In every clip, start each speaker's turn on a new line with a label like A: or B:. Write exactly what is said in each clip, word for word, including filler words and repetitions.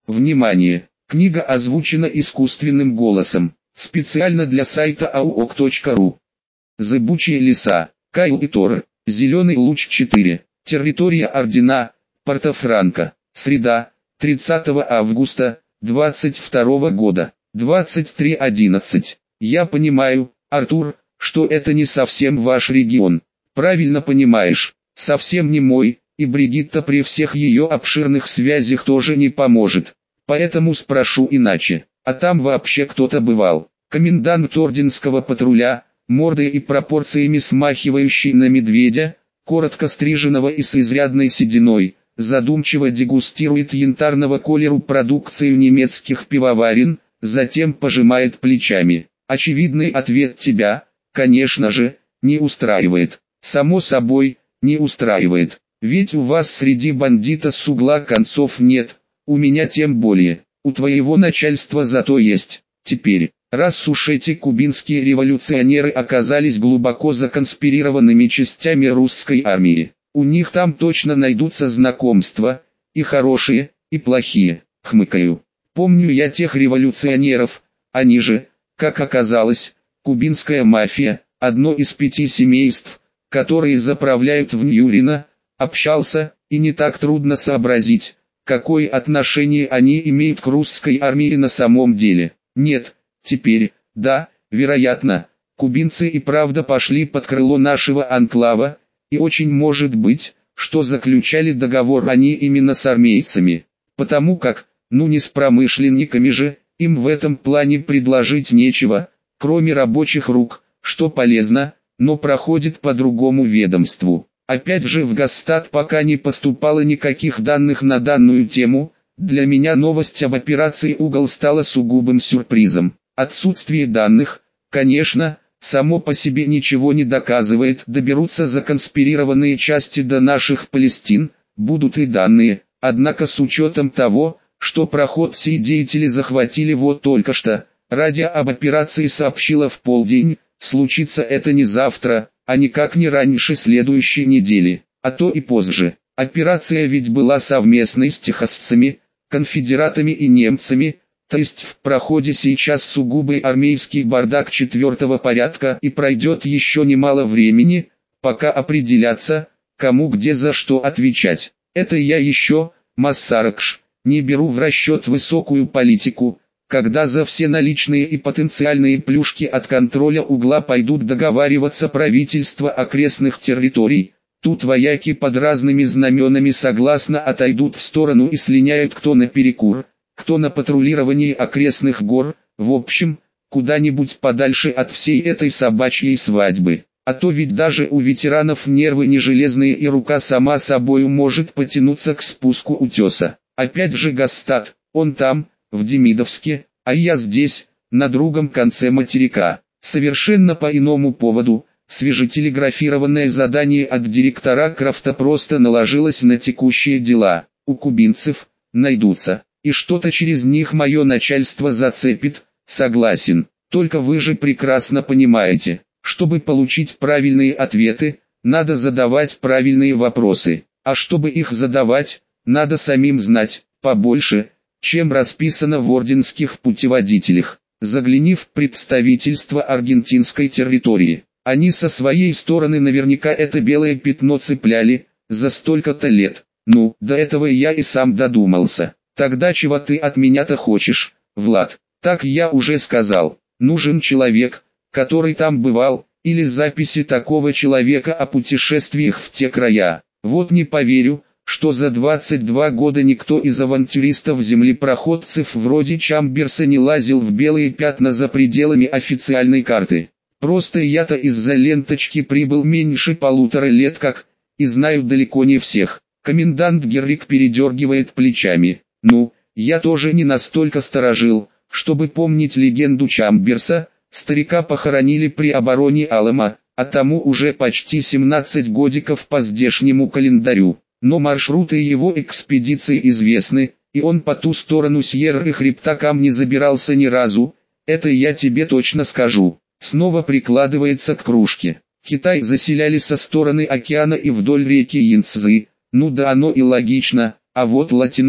A: Внимание! Книга озвучена искусственным голосом. Специально для сайта ауок точка ру. Зыбучие леса. Кайл и Торы. Зеленый луч четыре. Территория Ордена. Порто-Франко. Среда. тридцатого августа. двадцать второго года. двадцать три одиннадцать. Я понимаю, Артур, что это не совсем ваш регион. Правильно понимаешь. Совсем не мой, и Бригитта при всех ее обширных связях тоже не поможет. Поэтому спрошу иначе. А там вообще кто-то бывал? Комендант орденского патруля, мордой и пропорциями смахивающий на медведя, коротко стриженного и с изрядной сединой, задумчиво дегустирует янтарного колеру продукцию немецких пивоварен, затем пожимает плечами. Очевидный ответ тебя, конечно же, не устраивает. Само собой, не устраивает. Ведь у вас среди бандитов с угла концов нет, у меня тем более. У твоего начальства зато есть. Теперь, раз уж эти кубинские революционеры оказались глубоко законспирированными частями русской армии, у них там точно найдутся знакомства, и хорошие, и плохие. Хмыкаю. Помню я тех революционеров, они же, как оказалось, кубинская мафия, одно из пяти семейств, которые заправляют в Ньюрино. Общался, и не так трудно сообразить, какое отношение они имеют к русской армии на самом деле. Нет, теперь, да, вероятно, кубинцы и правда пошли под крыло нашего анклава, и очень может быть, что заключали договор они именно с армейцами, потому как, ну не с промышленниками же, им в этом плане предложить нечего, кроме рабочих рук, что полезно, но проходит по другому ведомству. Опять же в Гастат пока не поступало никаких данных на данную тему, для меня новость об операции «Угол» стала сугубым сюрпризом. Отсутствие данных, конечно, само по себе ничего не доказывает, доберутся законспирированные части до наших Палестин, будут и данные, однако с учетом того, что проход все деятели захватили вот только что, радио об операции сообщило в полдень, случится это не завтра, а никак не раньше следующей недели, а то и позже. Операция ведь была совместной с техасцами, конфедератами и немцами, то есть в проходе сейчас сугубый армейский бардак четвертого порядка и пройдет еще немало времени, пока определятся, кому где за что отвечать. Это я еще, Массаракш, не беру в расчет высокую политику, когда за все наличные и потенциальные плюшки от контроля угла пойдут договариваться правительства окрестных территорий. Тут вояки под разными знаменами согласно отойдут в сторону и слиняют кто на перекур, кто на патрулирование окрестных гор, в общем, куда-нибудь подальше от всей этой собачьей свадьбы. А то ведь даже у ветеранов нервы не железные и рука сама собою может потянуться к спуску утеса. Опять же Гастат, он там, в Демидовске, а я здесь, на другом конце материка. Совершенно по иному поводу, свежетелеграфированное задание от директора Крафта просто наложилось на текущие дела. У кубинцев найдутся, и что-то через них мое начальство зацепит, согласен. Только вы же прекрасно понимаете, чтобы получить правильные ответы, надо задавать правильные вопросы. А чтобы их задавать, надо самим знать побольше, чем расписано в орденских путеводителях. Загляни в представительство аргентинской территории. Они со своей стороны наверняка это белое пятно цепляли, за столько-то лет. Ну, до этого я и сам додумался. Тогда чего ты от меня-то хочешь, Влад? Так я уже сказал. Нужен человек, который там бывал, или записи такого человека о путешествиях в те края. Вот не поверю, что за двадцать два года никто из авантюристов-землепроходцев вроде Чамберса не лазил в белые пятна за пределами официальной карты. Просто я-то из-за ленточки прибыл меньше полутора лет как, и знаю далеко не всех. Комендант Геррик передергивает плечами. Ну, я тоже не настолько старожил, чтобы помнить легенду Чамберса. Старика похоронили при обороне Алама, а тому уже почти семнадцать годиков по здешнему календарю. Но маршруты его экспедиции известны, и он по ту сторону Сьерры хребта кам не забирался ни разу, это я тебе точно скажу. Снова прикладывается к кружке. Китай заселяли со стороны океана и вдоль реки Янцзы, ну да оно и логично, а вот латиносы,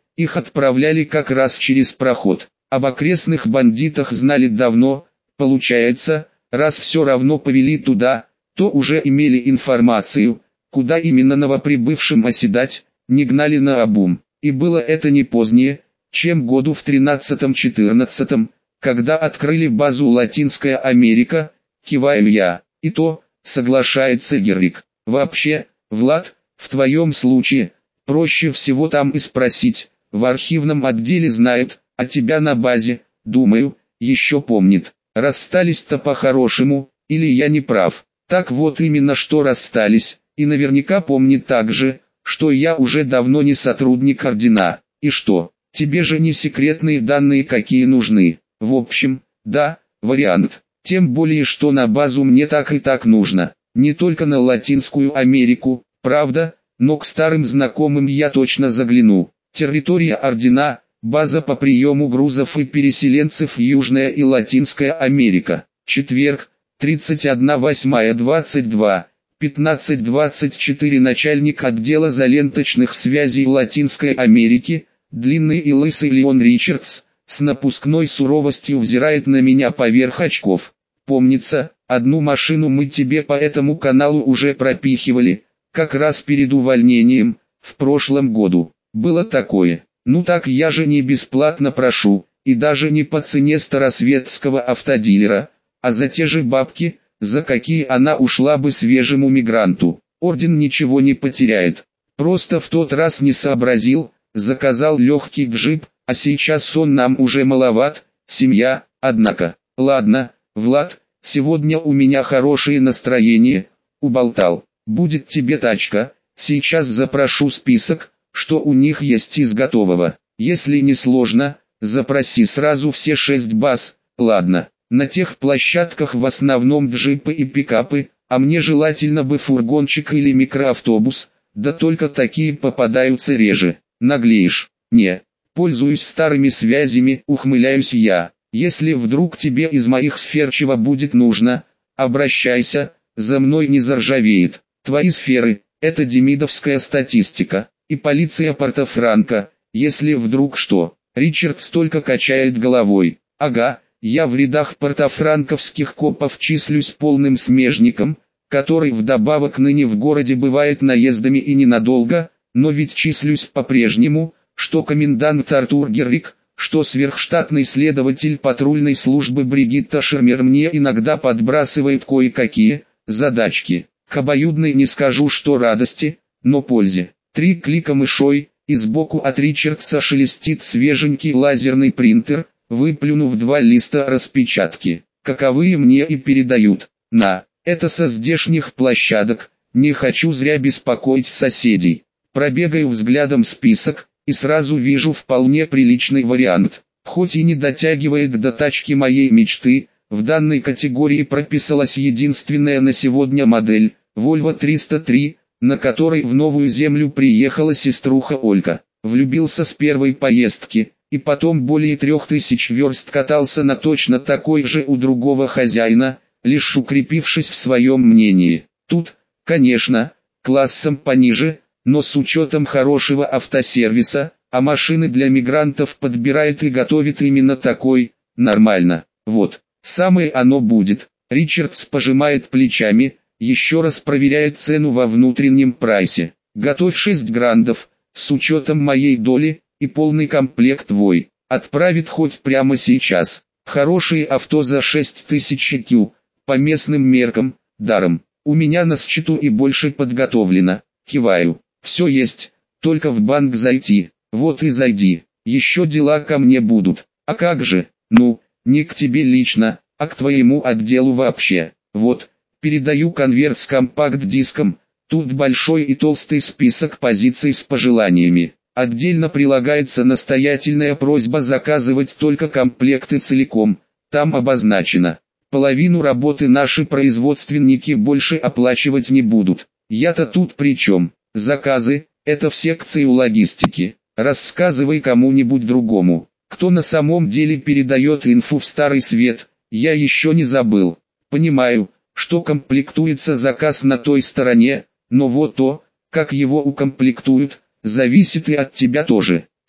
A: их отправляли как раз через проход. Об окрестных бандитах знали давно, получается, раз все равно повели туда, то уже имели информацию, куда именно новоприбывшим оседать, не гнали наобум. И было это не позднее, чем году в тринадцатом-четырнадцатом, когда открыли базу Латинская Америка, киваю я. И то, соглашается Геррик. Вообще, Влад, в твоем случае, проще всего там и спросить, в архивном отделе знают, а тебя на базе, думаю, еще помнит. Расстались-то по-хорошему, или я не прав? Так вот именно что расстались, и наверняка помнит также, что я уже давно не сотрудник ордена. И что, тебе же не секретные данные какие нужны? В общем, да, вариант. Тем более что на базу мне так и так нужно. Не только на Латинскую Америку, правда, но к старым знакомым я точно загляну. Территория ордена, база по приему грузов и переселенцев Южная и Латинская Америка. Четверг, тридцать первое восьмое двадцать два, пятнадцать двадцать четыре. Начальник отдела заленточных связей Латинской Америки, длинный и лысый Леон Ричардс, с напускной суровостью взирает на меня поверх очков. Помнится, одну машину мы тебе по этому каналу уже пропихивали, как раз перед увольнением, в прошлом году. Было такое. Ну так я же не бесплатно прошу, и даже не по цене старосветского автодилера, а за те же бабки, за какие она ушла бы свежему мигранту. Орден ничего не потеряет. Просто в тот раз не сообразил, заказал легкий джип, а сейчас он нам уже маловат, семья, однако. Ладно, Влад, сегодня у меня хорошее настроение, уболтал. Будет тебе тачка, сейчас запрошу список, что у них есть из готового. Если не сложно, запроси сразу все шесть баз, ладно. На тех площадках в основном джипы и пикапы, а мне желательно бы фургончик или микроавтобус, да только такие попадаются реже. Наглеешь? Не. Пользуюсь старыми связями, ухмыляюсь я. Если вдруг тебе из моих сфер чего будет нужно, обращайся, за мной не заржавеет. Твои сферы – это демидовская статистика, и полиция Порто-Франко, если вдруг что. Ричард столько качает головой. Ага, я в рядах портофранковских копов числюсь полным смежником, который вдобавок ныне в городе бывает наездами и ненадолго, но ведь числюсь по-прежнему, что комендант Артур Геррик, что сверхштатный следователь патрульной службы Бригитта Шермер мне иногда подбрасывает кое-какие задачки. К обоюдной не скажу что радости, но пользе. Три клика мышой, и сбоку от Ричардса шелестит свеженький лазерный принтер, выплюнув два листа распечатки, каковые мне и передают. На, это со здешних площадок, не хочу зря беспокоить соседей. Пробегаю взглядом список, и сразу вижу вполне приличный вариант. Хоть и не дотягивает до тачки моей мечты, в данной категории прописалась единственная на сегодня модель, Volvo триста три, на которой в Новую Землю приехала сеструха Олька. Влюбился с первой поездки, и потом более трех тысяч верст катался на точно такой же у другого хозяина, лишь укрепившись в своем мнении. Тут, конечно, классом пониже, но с учетом хорошего автосервиса, а машины для мигрантов подбирает и готовит именно такой, нормально. Вот, самое оно будет. Ричардс пожимает плечами, еще раз проверяет цену во внутреннем прайсе. Готовь шесть грандов, с учетом моей доли, и полный комплект твой. Отправит хоть прямо сейчас. Хорошие авто за шесть тысяч кью, по местным меркам, даром. У меня на счету и больше подготовлено. Киваю. Все есть, только в банк зайти. Вот и зайди. Еще дела ко мне будут. А как же? Ну, не к тебе лично, а к твоему отделу вообще. Вот, передаю конверт с компакт-диском. Тут большой и толстый список позиций с пожеланиями. Отдельно прилагается настоятельная просьба заказывать только комплекты целиком. Там обозначено. Половину работы наши производственники больше оплачивать не будут. Я-то тут при чем? Заказы – это в секцию логистики. Рассказывай кому-нибудь другому. Кто на самом деле передает инфу в Старый Свет, я еще не забыл. Понимаю, что комплектуется заказ на той стороне, но вот то, как его укомплектуют, зависит и от тебя тоже.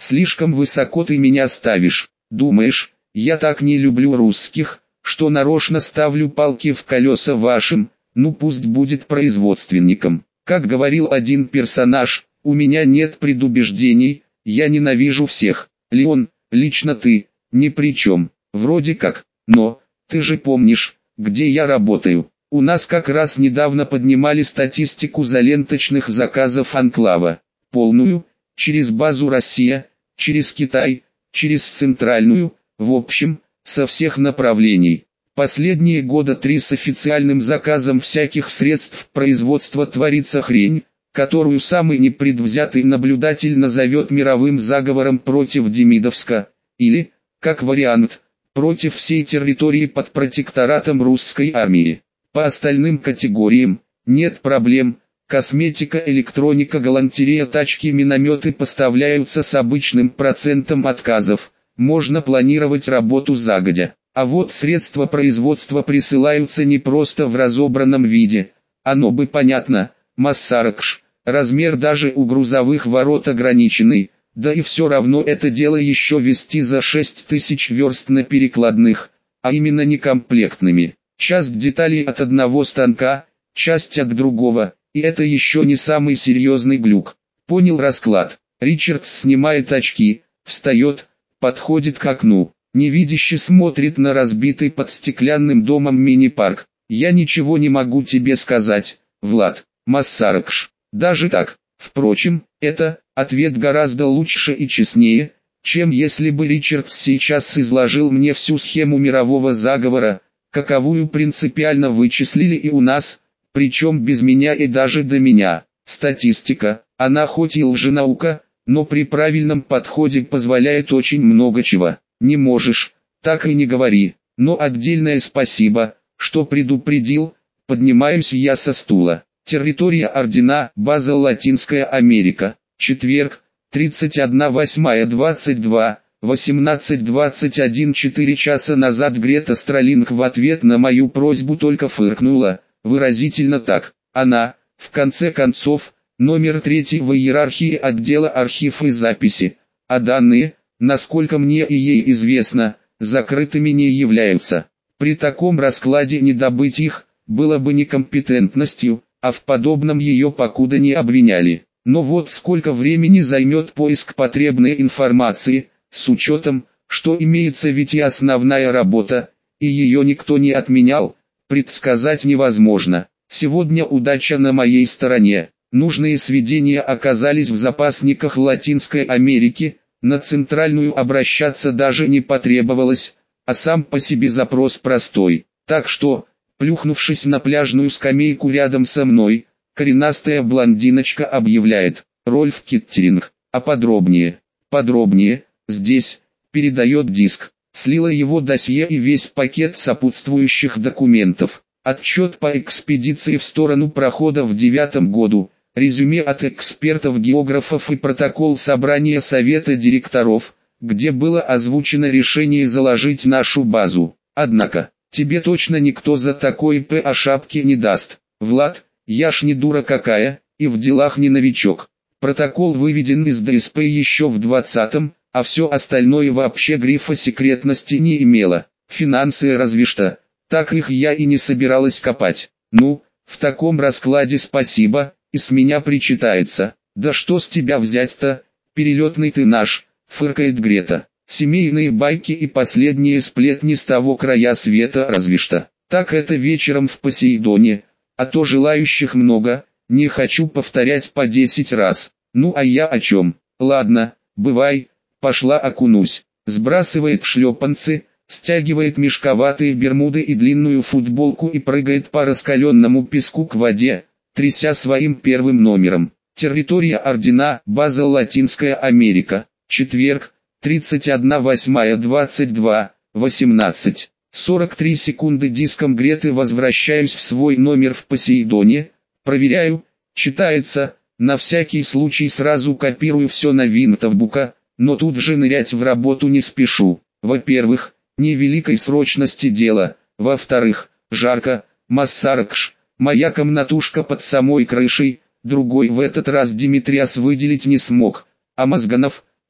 A: Слишком высоко ты меня ставишь. Думаешь, я так не люблю русских, что нарочно ставлю палки в колеса вашим, ну пусть будет производственником. Как говорил один персонаж, у меня нет предубеждений, я ненавижу всех. Леон, лично ты, ни при чем, вроде как, но, ты же помнишь, где я работаю. У нас как раз недавно поднимали статистику заленточных заказов Анклава. Полную, через базу Россия, через Китай, через Центральную, в общем, со всех направлений. Последние года три с официальным заказом всяких средств производства творится хрень, которую самый непредвзятый наблюдатель назовет мировым заговором против Демидовска, или, как вариант, против всей территории под протекторатом русской армии. По остальным категориям, нет проблем, косметика, электроника, галантерея, тачки, минометы поставляются с обычным процентом отказов, можно планировать работу загодя. А вот средства производства присылаются не просто в разобранном виде, оно бы понятно, Массаракш, размер даже у грузовых ворот ограниченный, да и все равно это дело еще вести за шесть тысяч верст на перекладных, а именно некомплектными. Часть деталей от одного станка, часть от другого, и это еще не самый серьезный глюк. Понял расклад. Ричардс снимает очки, встает, подходит к окну, невидяще смотрит на разбитый под стеклянным домом мини-парк. Я ничего не могу тебе сказать, Влад, Массаракш. Даже так. Впрочем, это, ответ гораздо лучше и честнее, чем если бы Ричардс сейчас изложил мне всю схему мирового заговора, каковую принципиально вычислили и у нас, причем без меня и даже до меня. Статистика, она хоть и лженаука, но при правильном подходе позволяет очень много чего. Не можешь, так и не говори, но отдельное спасибо, что предупредил. Поднимаюсь я со стула. Территория ордена, база Латинская Америка. Четверг, тридцать одна восьмая двадцать два. восемнадцать двадцать один. Четыре часа назад Грета Стралинг в ответ на мою просьбу только фыркнула, выразительно так. Она, в конце концов, номер третий в иерархии отдела архив и записи, а данные, насколько мне и ей известно, закрытыми не являются. При таком раскладе не добыть их, было бы некомпетентностью, а в подобном ее покуда не обвиняли. Но вот сколько времени займет поиск потребной информации, с учетом, что имеется ведь и основная работа, и ее никто не отменял, предсказать невозможно. Сегодня удача на моей стороне. Нужные сведения оказались в запасниках Латинской Америки, на центральную обращаться даже не потребовалось, а сам по себе запрос простой. Так что, плюхнувшись на пляжную скамейку рядом со мной, коренастая блондиночка объявляет: Рольф Киттеринг, а подробнее, подробнее, здесь, передает диск, слила его досье и весь пакет сопутствующих документов, отчет по экспедиции в сторону прохода в девятом году, резюме от экспертов-географов и протокол собрания совета директоров, где было озвучено решение заложить нашу базу. Однако, тебе точно никто за такой по шапке не даст, Влад, я ж не дура какая, и в делах не новичок. Протокол выведен из ДСП еще в двадцатом, а все остальное вообще грифа секретности не имело. Финансы разве что, так их я и не собиралась копать. Ну, в таком раскладе спасибо, и с меня причитается. Да что с тебя взять-то, перелетный ты наш, фыркает Грета. Семейные байки и последние сплетни с того края света разве что. Так это вечером в Посейдоне, а то желающих много, не хочу повторять по десять раз. Ну а я о чем? Ладно, бывай, пошла окунусь. Сбрасывает шлепанцы, стягивает мешковатые бермуды и длинную футболку и прыгает по раскаленному песку к воде, тряся своим первым номером. Территория ордена, база Латинская Америка. Четверг, тридцать одна восьмая двадцать два, восемнадцать. сорок три секунды диском Греты возвращаюсь в свой номер в Посейдоне, проверяю, читается, на всякий случай сразу копирую все на винтовбука, но тут же нырять в работу не спешу. Во-первых, невеликой срочности дело, во-вторых, жарко, Массаракш, моя комнатушка под самой крышей, другой в этот раз Димитриас выделить не смог, а Мозганов,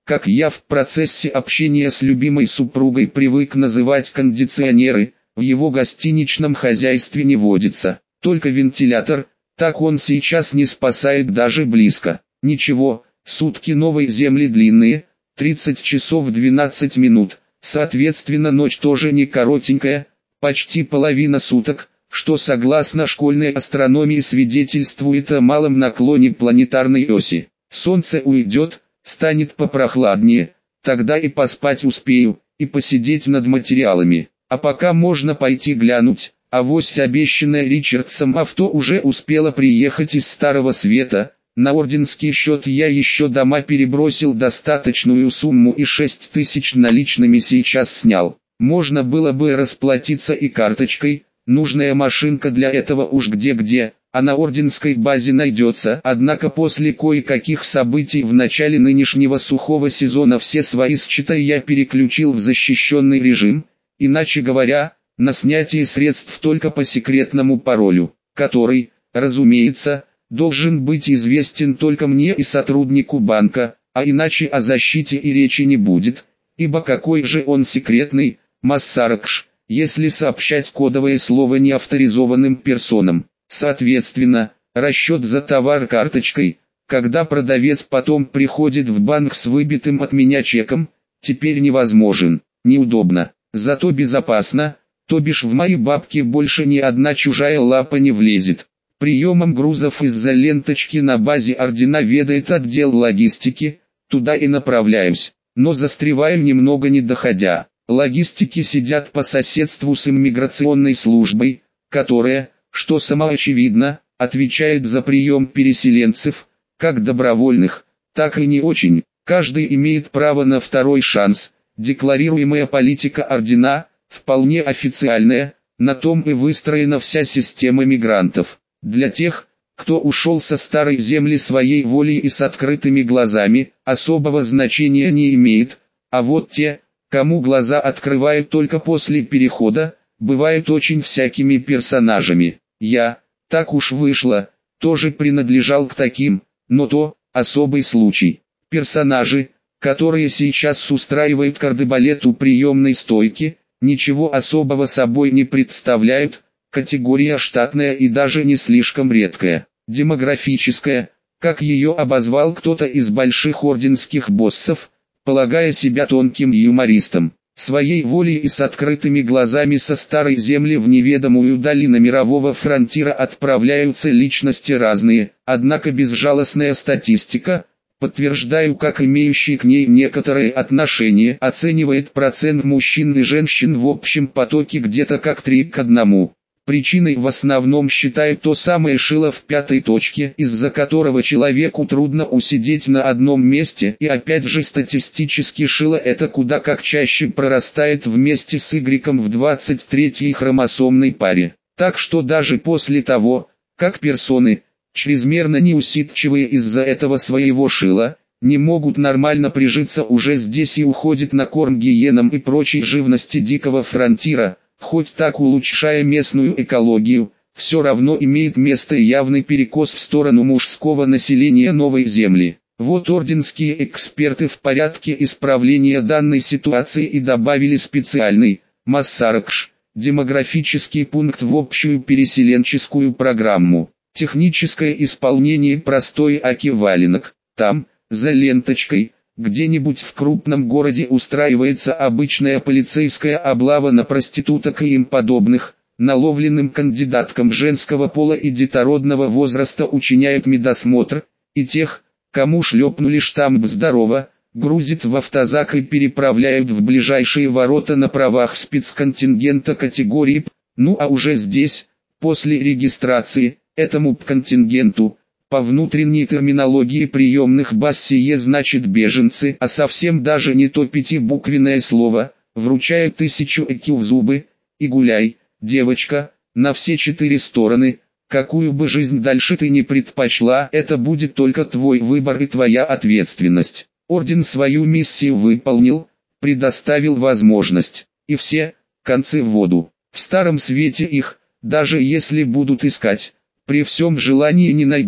A: как я в процессе общения с любимой супругой привык называть кондиционеры, в его гостиничном хозяйстве не водится, только вентилятор, так он сейчас не спасает даже близко. Ничего, сутки новой земли длинные, тридцать часов двенадцать минут, соответственно ночь тоже не коротенькая, почти половина суток, что согласно школьной астрономии свидетельствует о малом наклоне планетарной оси. Солнце уйдет, станет попрохладнее, тогда и поспать успею, и посидеть над материалами. А пока можно пойти глянуть, авось обещанное Ричардсом авто уже успело приехать из Старого Света. На орденский счет я еще дома перебросил достаточную сумму и шесть тысяч наличными сейчас снял. Можно было бы расплатиться и карточкой, нужная машинка для этого уж где-где, а на орденской базе найдется. Однако после кое-каких событий в начале нынешнего сухого сезона все свои счета я переключил в защищенный режим, иначе говоря, на снятие средств только по секретному паролю, который, разумеется, должен быть известен только мне и сотруднику банка, а иначе о защите и речи не будет, ибо какой же он секретный, Массаракш, если сообщать кодовое слово неавторизованным персонам. Соответственно, расчет за товар карточкой, когда продавец потом приходит в банк с выбитым от меня чеком, теперь невозможен, неудобно, зато безопасно, то бишь в мои бабки больше ни одна чужая лапа не влезет. Приемом грузов из-за ленточки на базе ордена ведает отдел логистики, туда и направляюсь, но застреваю немного не доходя. Логистики сидят по соседству с иммиграционной службой, которая, что самоочевидно, отвечает за прием переселенцев, как добровольных, так и не очень. Каждый имеет право на второй шанс. Декларируемая политика ордена, вполне официальная, на том и выстроена вся система мигрантов. Для тех, кто ушел со старой земли своей волей и с открытыми глазами, особого значения не имеет, а вот те, кому глаза открывают только после перехода, бывают очень всякими персонажами. Я, так уж вышло, тоже принадлежал к таким, но то, особый случай. Персонажи, которые сейчас устраивают кардебалет у приемной стойки, ничего особого собой не представляют, категория штатная и даже не слишком редкая, демографическая, как ее обозвал кто-то из больших орденских боссов, полагая себя тонким юмористом. Своей волей и с открытыми глазами со старой земли в неведомую долину мирового фронтира отправляются личности разные, однако безжалостная статистика, подтверждаю как имеющий к ней некоторые отношения, оценивает процент мужчин и женщин в общем потоке где-то как три к одному. Причиной в основном считают то самое шило в пятой точке, из-за которого человеку трудно усидеть на одном месте, и опять же статистически шило это куда как чаще прорастает вместе с Y в двадцать третьей хромосомной паре. Так что даже после того, как персоны, чрезмерно неусидчивые из-за этого своего шила, не могут нормально прижиться уже здесь и уходят на корм гиенам и прочей живности дикого фронтира, хоть так улучшая местную экологию, все равно имеет место явный перекос в сторону мужского населения новой земли. Вот орденские эксперты в порядке исправления данной ситуации и добавили специальный, Массаракш, демографический пункт в общую переселенческую программу. Техническое исполнение простой аки валенок. Там, за ленточкой, где-нибудь в крупном городе устраивается обычная полицейская облава на проституток и им подобных, наловленным кандидаткам женского пола и детородного возраста учиняют медосмотр, и тех, кому шлепнули штамп «Здорово», грузят в автозак и переправляют в ближайшие ворота на правах спецконтингента категории П. Ну а уже здесь, после регистрации, этому контингенту, по внутренней терминологии приемных баз сие значит беженцы, а совсем даже не то пятибуквенное слово, вручают тысячу ЭКЮ в зубы, и гуляй, девочка, на все четыре стороны, какую бы жизнь дальше ты не предпочла, это будет только твой выбор и твоя ответственность. Орден свою миссию выполнил, предоставил возможность, и все, концы в воду. В Старом Свете их, даже если будут искать, при всем желании не найдут,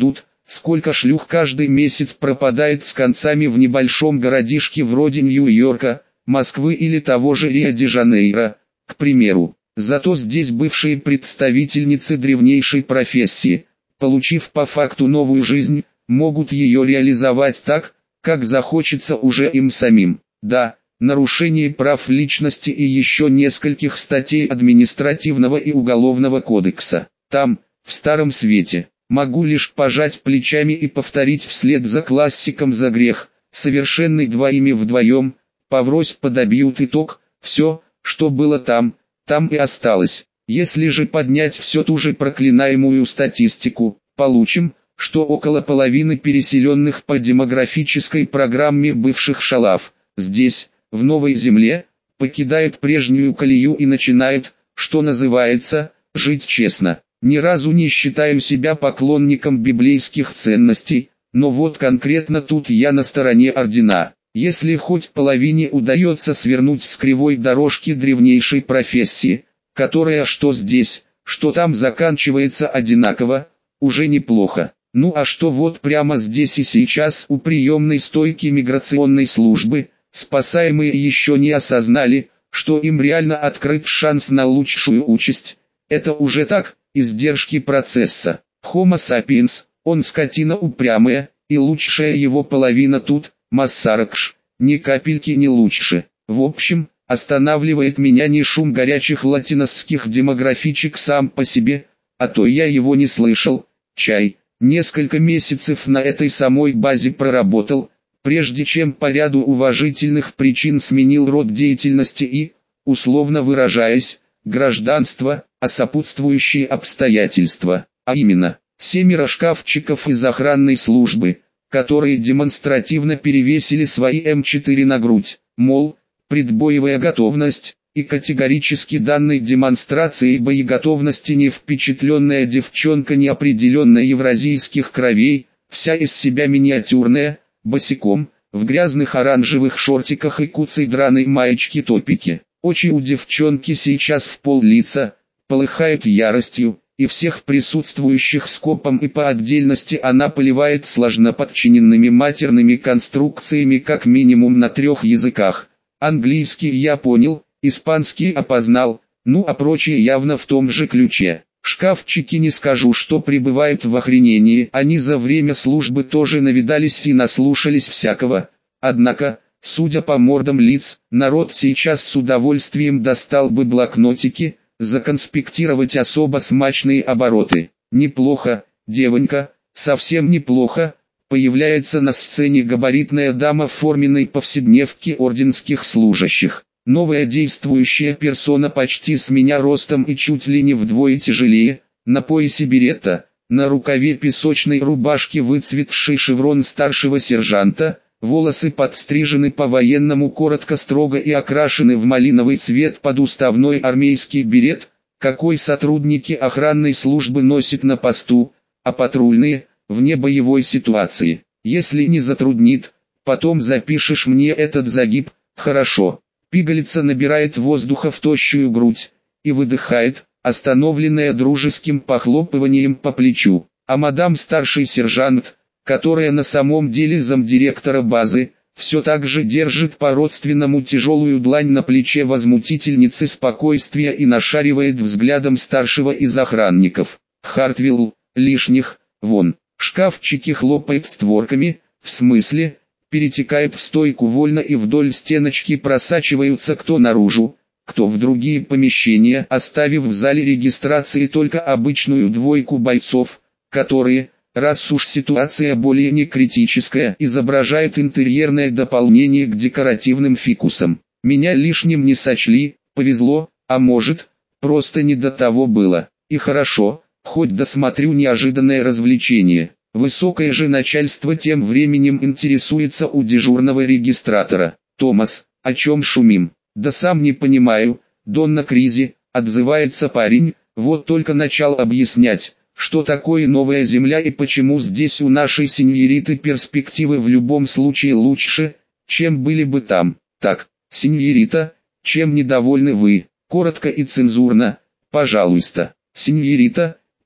A: сколько шлюх каждый месяц пропадает с концами в небольшом городишке вроде Нью-Йорка, Москвы или того же Рио-де-Жанейро, к примеру. Зато здесь бывшие представительницы древнейшей профессии, получив по факту новую жизнь, могут ее реализовать так, как захочется уже им самим. Да, нарушение прав личности и еще нескольких статей административного и уголовного кодекса. Там, в Старом Свете, могу лишь пожать плечами и повторить вслед за классиком за грех, совершенный двоими вдвоем, поврось подобьют итог, все, что было там, там и осталось. Если же поднять все ту же проклинаемую статистику, получим, что около половины переселенных по демографической программе бывших шалав, здесь, в Новой Земле, покидают прежнюю колею и начинают, что называется, жить честно. Ни разу не считаю себя поклонником библейских ценностей, но вот конкретно тут я на стороне ордена. Если хоть половине удается свернуть с кривой дорожки древнейшей профессии, которая что здесь, что там заканчивается одинаково, уже неплохо. Ну а что вот прямо здесь и сейчас у приемной стойки миграционной службы, спасаемые еще не осознали, что им реально открыт шанс на лучшую участь, это уже так, издержки процесса. Homo sapiens, он скотина упрямая, и лучшая его половина тут, Массаракш, ни капельки не лучше. В общем, останавливает меня не шум горячих латиносских демографичек сам по себе, а то я его не слышал, чай, несколько месяцев на этой самой базе проработал, прежде чем по ряду уважительных причин сменил род деятельности и, условно выражаясь, гражданство, а сопутствующие обстоятельства, а именно, семеро шкафчиков из охранной службы, которые демонстративно перевесили свои эм четыре на грудь, мол, предбоевая готовность, и категорически данной демонстрацией боеготовности не впечатленная девчонка неопределенной евразийских кровей, вся из себя миниатюрная, босиком, в грязных оранжевых шортиках и куцей драной маечке-топике. Очи у девчонки сейчас в пол лица, полыхают яростью, и всех присутствующих скопом и по отдельности она поливает сложно подчиненными матерными конструкциями как минимум на трех языках. Английский я понял, испанский опознал, ну а прочие явно в том же ключе. Шкафчики не скажу, что пребывают в охренении, они за время службы тоже навидались и наслушались всякого, однако, судя по мордам лиц, народ сейчас с удовольствием достал бы блокнотики, законспектировать особо смачные обороты. Неплохо, девонька, совсем неплохо, появляется на сцене габаритная дама в форменной повседневке орденских служащих. Новая действующая персона почти с меня ростом и чуть ли не вдвое тяжелее, на поясе берета, на рукаве песочной рубашки выцветший шеврон старшего сержанта, волосы подстрижены по-военному коротко строго и окрашены в малиновый цвет под уставной армейский берет, какой сотрудники охранной службы носят на посту, а патрульные – вне боевой ситуации. Если не затруднит, потом запишешь мне этот загиб, хорошо. Пигалица набирает воздуха в тощую грудь и выдыхает, остановленная дружеским похлопыванием по плечу. А мадам старший сержант, которая на самом деле замдиректора базы, все так же держит по-родственному тяжелую длань на плече возмутительницы спокойствия и нашаривает взглядом старшего из охранников. Хартвилл, лишних, вон, шкафчики хлопает створками, в смысле, перетекает в стойку вольно и вдоль стеночки просачиваются кто наружу, кто в другие помещения, оставив в зале регистрации только обычную двойку бойцов, которые, раз уж ситуация более не критическая, изображают интерьерное дополнение к декоративным фикусам. Меня лишним не сочли, повезло, а может, просто не до того было. И хорошо, хоть досмотрю неожиданное развлечение. Высокое же начальство тем временем интересуется у дежурного регистратора. «Томас, о чем шумим?» «Да сам не понимаю, Донна Кризи», отзывается парень, вот только начал объяснять, что такое новая земля и почему здесь у нашей сеньориты перспективы в любом случае лучше, чем были бы там. Так, сеньорита, чем недовольны вы? Коротко и цензурно, пожалуйста. Сеньорита,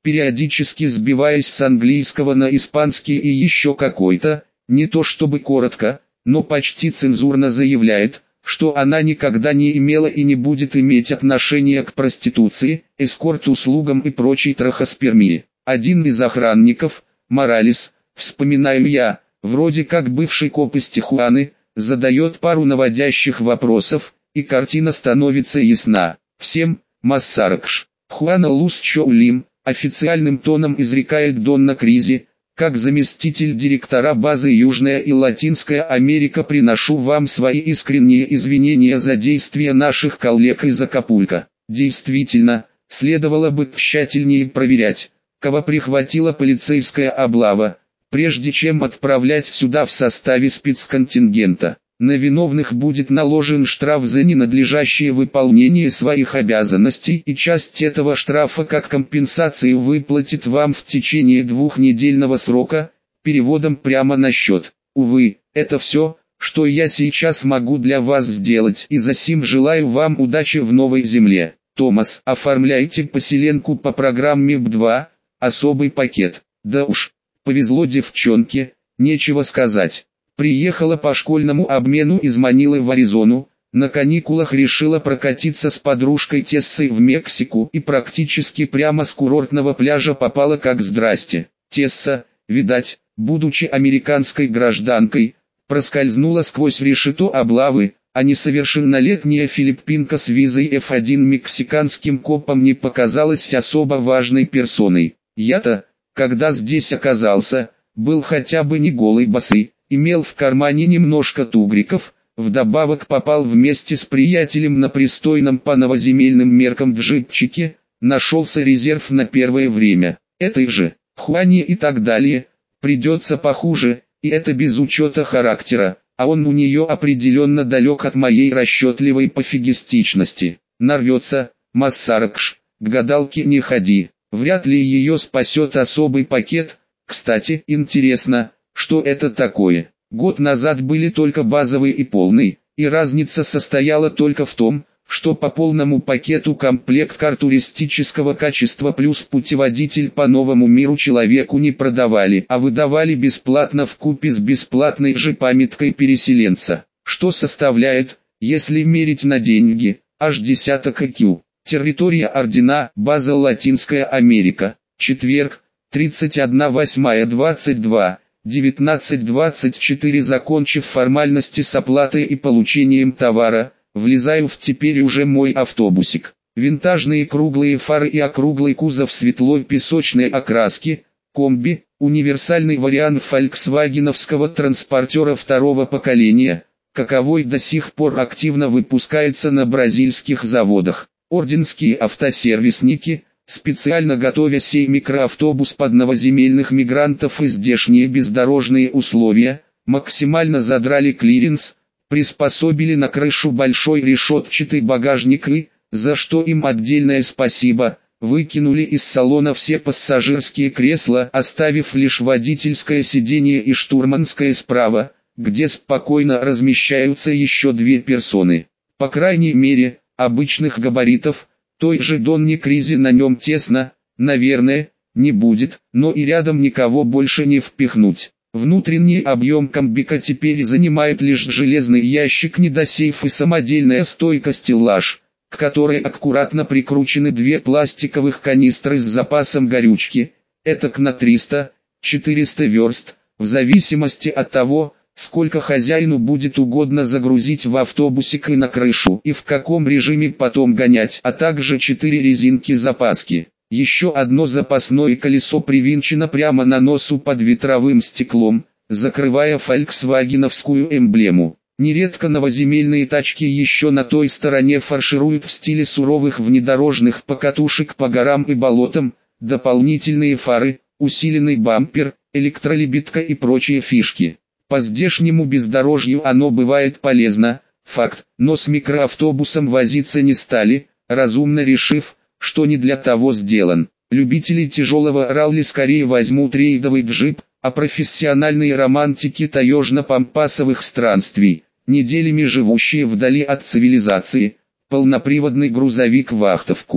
A: периодически сбиваясь с английского на испанский и еще какой-то, не то чтобы коротко, но почти цензурно заявляет, что она никогда не имела и не будет иметь отношения к проституции, эскорт-услугам и прочей трахоспермии. Один из охранников, Моралес, вспоминаю я, вроде как бывший коп из Тихуаны, задает пару наводящих вопросов, и картина становится ясна. Всем, Массаракш. Хуана Лус Чоулим, официальным тоном изрекает Донна Кризи, как заместитель директора базы Южная и Латинская Америка приношу вам свои искренние извинения за действия наших коллег из Акапулько. Действительно, следовало бы тщательнее проверять, кого прихватила полицейская облава, прежде чем отправлять сюда в составе спецконтингента. На виновных будет наложен штраф за ненадлежащее выполнение своих обязанностей, и часть этого штрафа как компенсацию выплатит вам в течение двухнедельного срока, переводом прямо на счет. Увы, это все, что я сейчас могу для вас сделать, и засим желаю вам удачи в новой земле. Томас, оформляйте поселенку по программе бэ два, особый пакет. Да уж, повезло девчонке, нечего сказать. Приехала по школьному обмену из Манилы в Аризону, на каникулах решила прокатиться с подружкой Тессой в Мексику и практически прямо с курортного пляжа попала как здрасте. Тесса, видать, будучи американской гражданкой, проскользнула сквозь решето облавы, а несовершеннолетняя филиппинка с визой эф один мексиканским копам не показалась особо важной персоной. Я-то, когда здесь оказался, был хотя бы не голый босый. Имел в кармане немножко тугриков, вдобавок попал вместе с приятелем на пристойном по новоземельным меркам джипчике, нашелся резерв на первое время. Этой же, Хуане и так далее, придется похуже, и это без учета характера, а он у нее определенно далек от моей расчетливой пофигистичности. Нарвется, Массаракш, к гадалке не ходи, вряд ли ее спасет особый пакет. Кстати, интересно, что это такое? Год назад были только базовый и полный, и разница состояла только в том, что по полному пакету комплект карт туристического качества плюс путеводитель по новому миру человеку не продавали, а выдавали бесплатно вкупе с бесплатной же памяткой переселенца, что составляет, если мерить на деньги, аж десяток ай кью. Территория ордена, база Латинская Америка, четверг, тридцать одна восьмая двадцать два. девятнадцать двадцать четыре. Закончив формальности с оплатой и получением товара, влезаю в теперь уже мой автобусик. Винтажные круглые фары и округлый кузов светлой песочной окраски, комби, универсальный вариант фольксвагеновского транспортера второго поколения, каковой до сих пор активно выпускается на бразильских заводах. Орденские автосервисники, специально готовя сей микроавтобус под новоземельных мигрантов и здешние бездорожные условия, максимально задрали клиренс, приспособили на крышу большой решетчатый багажник и, за что им отдельное спасибо, выкинули из салона все пассажирские кресла, оставив лишь водительское сиденье и штурманское справа, где спокойно размещаются еще две персоны. По крайней мере, обычных габаритов, той же Донни Кризи на нем тесно, наверное, не будет, но и рядом никого больше не впихнуть. Внутренний объем комбика теперь занимает лишь железный ящик недосейф и самодельная стойка стеллаж, к которой аккуратно прикручены две пластиковых канистры с запасом горючки, этак на триста-четыреста верст, в зависимости от того, сколько хозяину будет угодно загрузить в автобусик и на крышу, и в каком режиме потом гонять, а также четыре резинки-запаски. Еще одно запасное колесо привинчено прямо на носу под ветровым стеклом, закрывая фольксвагеновскую эмблему. Нередко новоземельные тачки еще на той стороне фаршируют в стиле суровых внедорожных покатушек по горам и болотам, дополнительные фары, усиленный бампер, электролебедка и прочие фишки. По здешнему бездорожью оно бывает полезно, факт, но с микроавтобусом возиться не стали, разумно решив, что не для того сделан. Любители тяжелого ралли скорее возьмут рейдовый джип, а профессиональные романтики таежно-пампасовых странствий, неделями живущие вдали от цивилизации, полноприводный грузовик-вахтовку.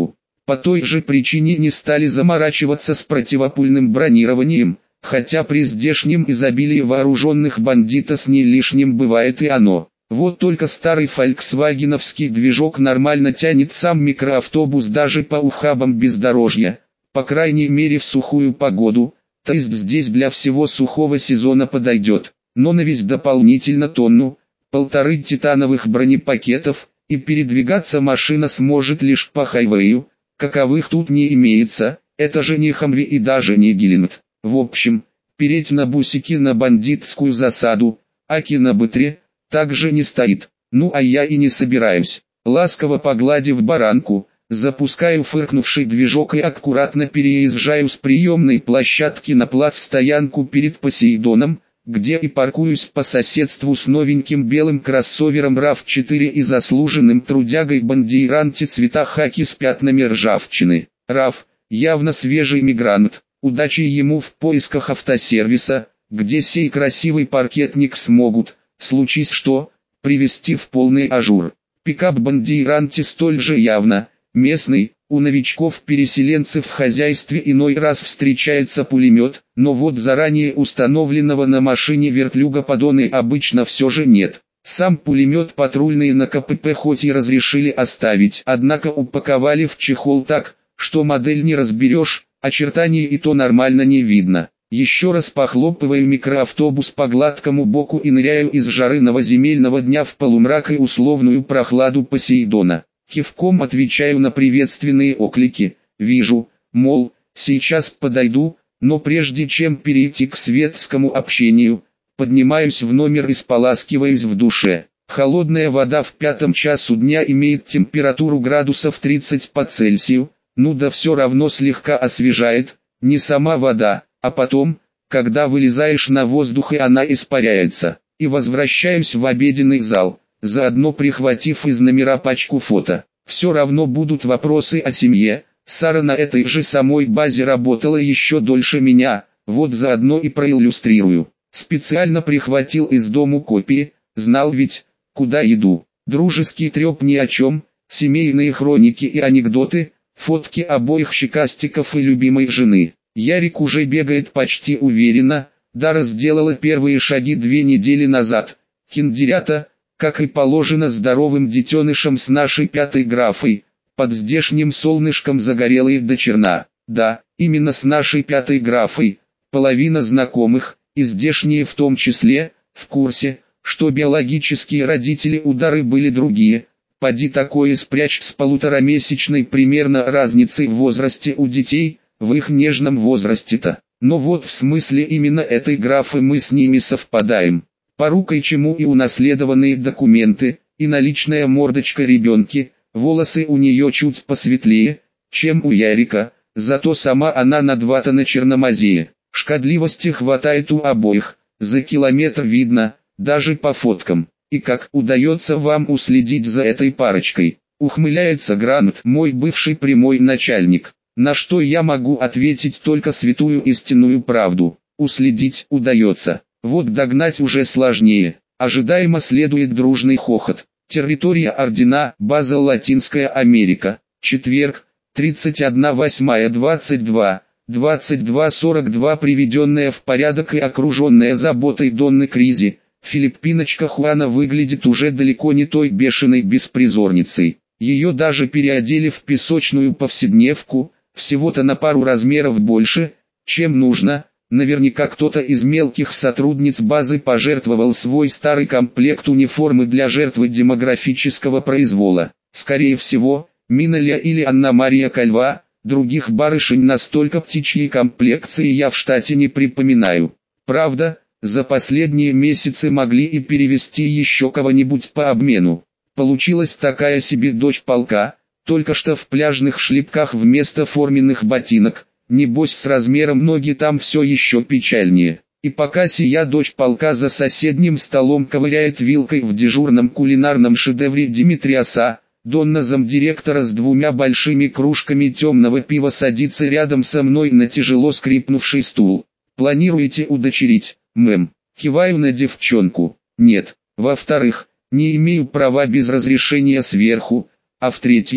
A: По той же причине не стали заморачиваться с противопульным бронированием, хотя при здешнем изобилии вооруженных бандитов не лишним бывает и оно. Вот только старый фольксвагеновский движок нормально тянет сам микроавтобус даже по ухабам бездорожья, по крайней мере в сухую погоду, то есть здесь для всего сухого сезона подойдет, но на весь дополнительно тонну, полторы титановых бронепакетов, и передвигаться машина сможет лишь по хайвею, каковых тут не имеется, это же не Хамви и даже не Гелент. В общем, переть на бусике на бандитскую засаду, аки на бытре, также не стоит. Ну а я и не собираюсь. Ласково погладив баранку, запускаю фыркнувший движок и аккуратно переезжаю с приемной площадки на плацстоянку перед Посейдоном, где и паркуюсь по соседству с новеньким белым кроссовером рав четыре и заслуженным трудягой бандейранти цвета хаки с пятнами ржавчины. рав, явно свежий мигрант, удачи ему в поисках автосервиса, где сей красивый паркетник смогут, случись что, привести в полный ажур. Пикап бандейранти столь же явно местный, у новичков-переселенцев в хозяйстве иной раз встречается пулемет, но вот заранее установленного на машине вертлюга поддона обычно все же нет. Сам пулемет патрульные на КПП хоть и разрешили оставить, однако упаковали в чехол так, что модель не разберешь, очертаний и то нормально не видно. Еще раз похлопываю микроавтобус по гладкому боку и ныряю из жары новоземельного дня в полумрак и условную прохладу Посейдона. Кивком отвечаю на приветственные оклики, вижу, мол, сейчас подойду, но прежде чем перейти к светскому общению, поднимаюсь в номер и споласкиваюсь в душе. Холодная вода в пятом часу дня имеет температуру градусов тридцать по Цельсию, ну да все равно слегка освежает, не сама вода, а потом, когда вылезаешь на воздух и она испаряется. И возвращаюсь в обеденный зал, заодно прихватив из номера пачку фото. Все равно будут вопросы о семье, Сара на этой же самой базе работала еще дольше меня, вот заодно и проиллюстрирую. Специально прихватил из дому копии, знал ведь, куда иду. Дружеский треп ни о чем, семейные хроники и анекдоты, фотки обоих щекастиков и любимой жены. Ярик уже бегает почти уверенно, Дара сделала первые шаги две недели назад. Киндерята, как и положено здоровым детенышам с нашей пятой графой, под здешним солнышком загорелые до черна. Да, именно с нашей пятой графой, половина знакомых, и здешние в том числе, в курсе, что биологические родители у Дары были другие. Поди такое спрячь с полуторамесячной примерно разницей в возрасте у детей, в их нежном возрасте-то. Но вот в смысле именно этой графы мы с ними совпадаем. Порукой чему и унаследованные документы, и наличная мордочка ребенки, волосы у нее чуть посветлее, чем у Ярика, зато сама она надвата на черномазее. Шкодливости хватает у обоих, за километр видно, даже по фоткам. И как удается вам уследить за этой парочкой? Ухмыляется Грант, мой бывший прямой начальник. На что я могу ответить только святую истинную правду. Уследить удается. Вот догнать уже сложнее. Ожидаемо следует дружный хохот. Территория ордена, база Латинская Америка. Четверг, тридцать одна восьмая двадцать два, двадцать два сорок два. Приведенная в порядок и окруженная заботой Донны Кризи, Филиппиночка Хуана выглядит уже далеко не той бешеной беспризорницей. Ее даже переодели в песочную повседневку, всего-то на пару размеров больше, чем нужно. Наверняка кто-то из мелких сотрудниц базы пожертвовал свой старый комплект униформы для жертвы демографического произвола. Скорее всего, Миналя или Анна-Мария Кальва, других барышень настолько птичьей комплекции я в штате не припоминаю. Правда, за последние месяцы могли и перевести еще кого-нибудь по обмену. Получилась такая себе дочь полка, только что в пляжных шлепках вместо форменных ботинок. Небось с размером ноги там все еще печальнее. И пока сия дочь полка за соседним столом ковыряет вилкой в дежурном кулинарном шедевре Димитриаса, Донна замдиректора с двумя большими кружками темного пива садится рядом со мной на тяжело скрипнувший стул. Планируете удочерить, мэм? Киваю на девчонку. Нет. Во-вторых, не имею права без разрешения сверху, а в-третьих,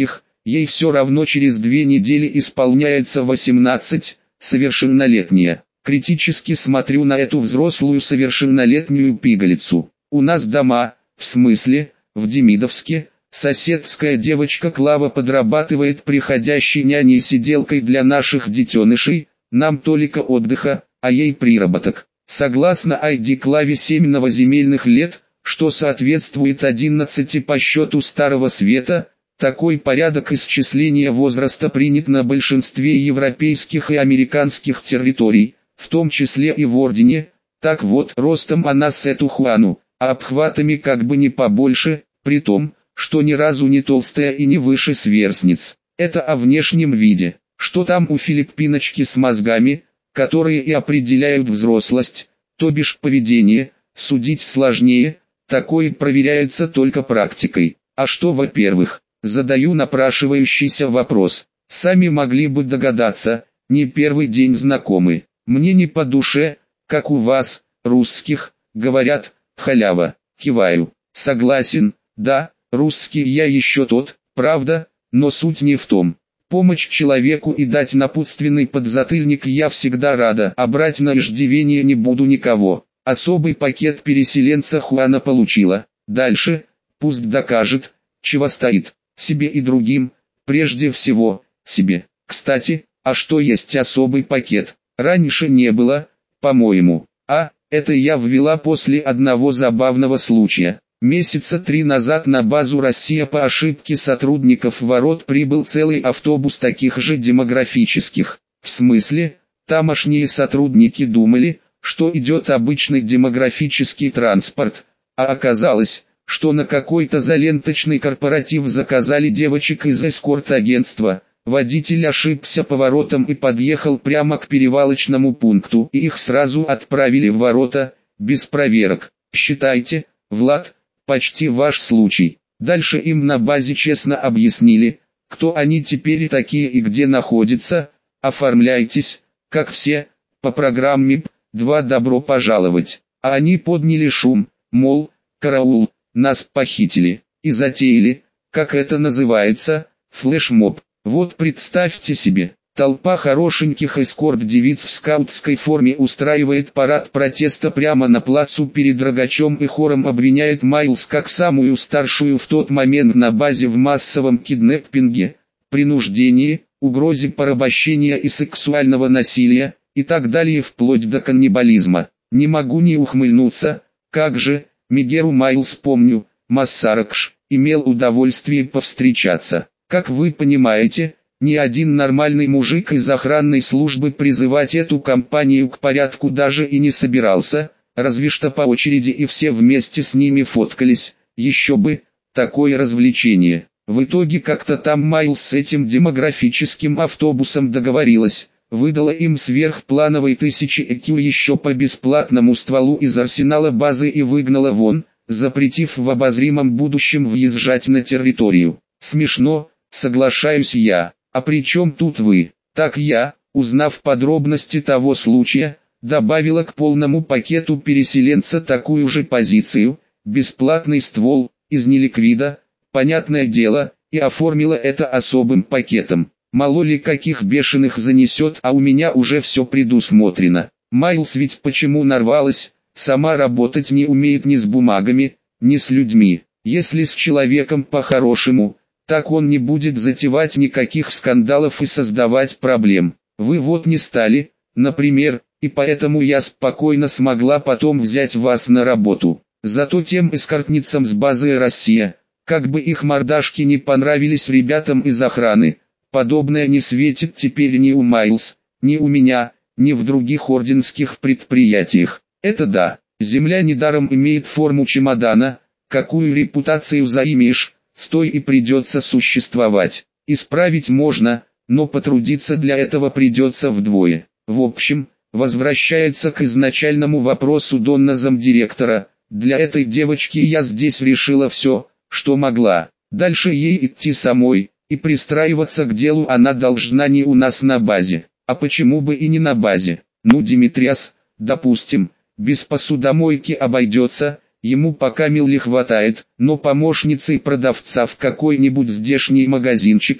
A: ей все равно через две недели исполняется восемнадцать, совершеннолетняя. Критически смотрю на эту взрослую совершеннолетнюю пигалицу. У нас дома, в смысле, в Демидовске, соседская девочка Клава подрабатывает приходящей няней сиделкой для наших детенышей, нам только отдыха, а ей приработок. Согласно ай ди Клаве семь новоземельных лет, что соответствует одиннадцати по счету Старого Света, такой порядок исчисления возраста принят на большинстве европейских и американских территорий, в том числе и в Ордене. Так вот, ростом она с эту Хуану, а обхватами как бы не побольше, при том, что ни разу не толстая и не выше сверстниц. Это о внешнем виде. Что там у Филиппиночки с мозгами, которые и определяют взрослость, то бишь поведение, судить сложнее, такое проверяется только практикой. А что, во-первых, задаю напрашивающийся вопрос, сами могли бы догадаться, не первый день знакомы, мне не по душе, как у вас, русских, говорят, халява, киваю, согласен, да, русский я еще тот, правда, но суть не в том. Помочь человеку и дать напутственный подзатыльник я всегда рада, а брать на иждивение не буду никого. Особый пакет переселенца Хуана получила. Дальше, пусть докажет, чего стоит, себе и другим, прежде всего, себе. Кстати, а что есть особый пакет? Раньше не было, по-моему. А, это я ввела после одного забавного случая. Месяца три назад на базу «Россия» по ошибке сотрудников ворот прибыл целый автобус таких же демографических. В смысле, тамошние сотрудники думали, что идет обычный демографический транспорт, а оказалось, что на какой-то заленточный корпоратив заказали девочек из эскорт-агентства. Водитель ошибся поворотом и подъехал прямо к перевалочному пункту, и их сразу отправили в ворота, без проверок. Считайте, Влад, почти ваш случай. Дальше им на базе честно объяснили, кто они теперь такие и где находятся. Оформляйтесь, как все, по программе два добро пожаловать. А они подняли шум, мол, караул, нас похитили, и затеяли, как это называется, флешмоб. Вот представьте себе, толпа хорошеньких эскорт-девиц в скаутской форме устраивает парад протеста прямо на плацу перед Рогачом и хором обвиняет Майлз как самую старшую в тот момент на базе в массовом киднеппинге, принуждении, угрозе порабощения и сексуального насилия, и так далее вплоть до каннибализма. Не могу не ухмыльнуться, как же, Мегеру Майлз помню, Массаракш, имел удовольствие повстречаться. Как вы понимаете, ни один нормальный мужик из охранной службы призывать эту компанию к порядку даже и не собирался, разве что по очереди и все вместе с ними фоткались, еще бы, такое развлечение. В итоге как-то там Майлз с этим демографическим автобусом договорилась, выдала им сверхплановой тысячи ай кью еще по бесплатному стволу из арсенала базы и выгнала вон, запретив в обозримом будущем въезжать на территорию. Смешно, соглашаюсь я. А при чем тут вы? Так я, узнав подробности того случая, добавила к полному пакету переселенца такую же позицию, бесплатный ствол, из неликвида, понятное дело, и оформила это особым пакетом. Мало ли каких бешеных занесет, а у меня уже все предусмотрено. Майлз ведь почему нарвалась, сама работать не умеет ни с бумагами, ни с людьми. Если с человеком по-хорошему, так он не будет затевать никаких скандалов и создавать проблем. Вы вот не стали, например, и поэтому я спокойно смогла потом взять вас на работу. Зато тем эскортницам с базы «Россия», как бы их мордашки не понравились ребятам из охраны, подобное не светит теперь ни у Майлз, ни у меня, ни в других орденских предприятиях. Это да, земля недаром имеет форму чемодана, какую репутацию заимеешь, стой и придется существовать. Исправить можно, но потрудиться для этого придется вдвое. В общем, возвращается к изначальному вопросу Донна замдиректора. Для этой девочки я здесь решила все, что могла. Дальше ей идти самой, и пристраиваться к делу она должна не у нас на базе. А почему бы и не на базе? Ну, Димитриас, допустим, без посудомойки обойдется. Ему пока милли хватает, но помощницей продавца в какой-нибудь здешний магазинчик,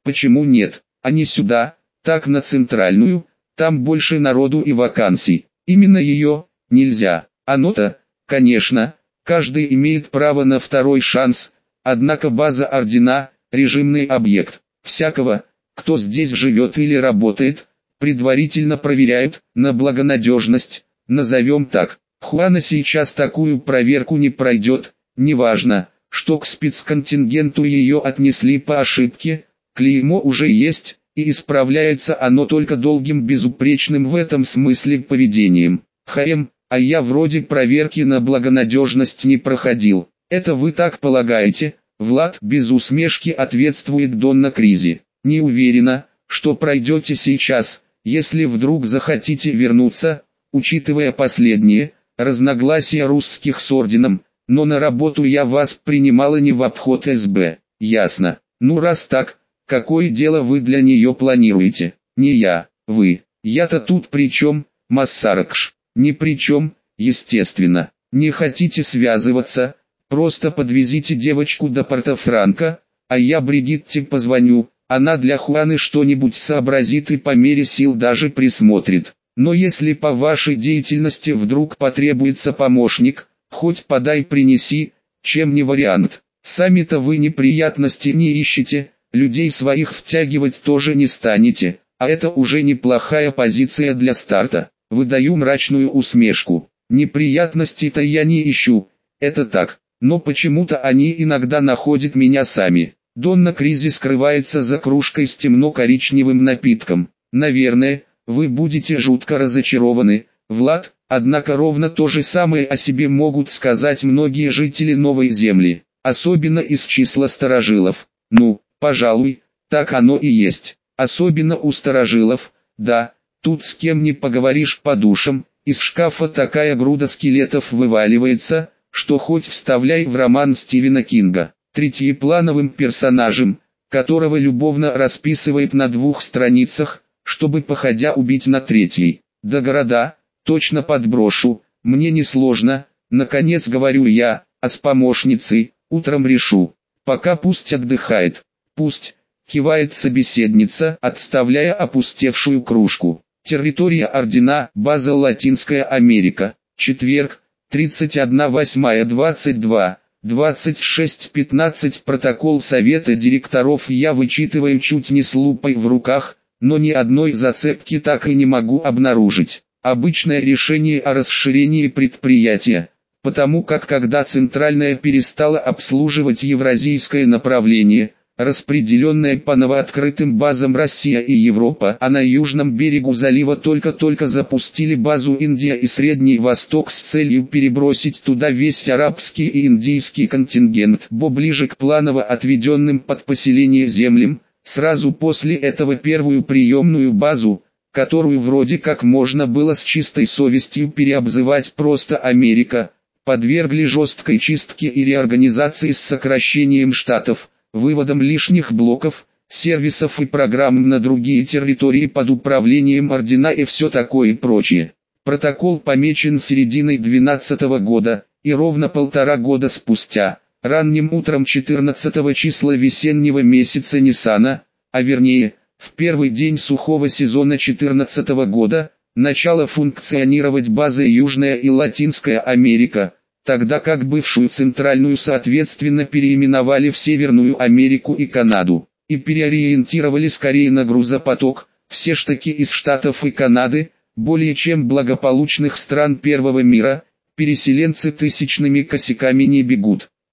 A: Почему нет? А не сюда, так на центральную, там больше народу и вакансий. Именно ее нельзя. Оно-то, конечно, каждый имеет право на второй шанс, однако база Ордена – режимный объект. Всякого, кто здесь живет или работает, предварительно проверяют на благонадежность, назовем так. Хуана сейчас такую проверку не пройдет, неважно, что к спецконтингенту ее отнесли по ошибке, клеймо уже есть, и исправляется оно только долгим безупречным в этом смысле поведением. Хм, а я вроде проверки на благонадежность не проходил. Это вы так полагаете? Влад без усмешки ответствует Донна Кризи. Не уверена, что пройдете сейчас, если вдруг захотите вернуться, учитывая последние разногласия русских с орденом, но на работу я вас принимала не в обход СБ. Ясно. Ну раз так, какое дело вы для нее планируете? Не я, вы. Я-то тут при чем, Массаракш? Ни при чем, естественно. Не хотите связываться, просто подвезите девочку до Порто-Франко, а я Бригитте позвоню, она для Хуаны что-нибудь сообразит и по мере сил даже присмотрит. Но если по вашей деятельности вдруг потребуется помощник, хоть подай принеси, чем не вариант. Сами-то вы неприятности не ищете, людей своих втягивать тоже не станете, а это уже неплохая позиция для старта. Выдаю мрачную усмешку. Неприятностей-то я не ищу, это так, но почему-то они иногда находят меня сами. Донна Кризи скрывается за кружкой с темно-коричневым напитком. Наверное, вы будете жутко разочарованы, Влад, однако ровно то же самое о себе могут сказать многие жители Новой Земли, особенно из числа старожилов. Ну, пожалуй, так оно и есть, особенно у старожилов, да, тут с кем не поговоришь по душам, из шкафа такая груда скелетов вываливается, что хоть вставляй в роман Стивена Кинга. Третьеплановым персонажем, которого любовно расписывает на двух страницах, чтобы походя убить на третьей. До города, точно подброшу, мне несложно, наконец говорю я, а с помощницей, утром решу. Пока пусть отдыхает, пусть, кивает собеседница, отставляя опустевшую кружку. Территория Ордена, база Латинская Америка, четверг, тридцать одна восьмая двадцать два. двадцать шесть пятнадцать Протокол Совета директоров я вычитываю чуть не с лупой в руках, но ни одной зацепки так и не могу обнаружить. Обычное решение о расширении предприятия, потому как когда Центральная перестала обслуживать евразийское направление, распределенное по новооткрытым базам Россия и Европа, а на южном берегу залива только-только запустили базу Индия и Средний Восток с целью перебросить туда весь арабский и индийский контингент, бо ближе к планово отведенным под поселение землям, сразу после этого первую приемную базу, которую вроде как можно было с чистой совестью переобзывать просто Америка, подвергли жесткой чистке и реорганизации с сокращением штатов, выводом лишних блоков, сервисов и программ на другие территории под управлением Ордена и все такое прочее. Протокол помечен серединой двенадцатого года, и ровно полтора года спустя, ранним утром четырнадцатого числа весеннего месяца Ниссана, а вернее, в первый день сухого сезона четырнадцатого года, начала функционировать база Южная и Латинская Америка, тогда как бывшую Центральную соответственно переименовали в Северную Америку и Канаду, и переориентировали скорее на грузопоток, все ж таки из Штатов и Канады, более чем благополучных стран Первого мира, переселенцы тысячными косяками не бегут.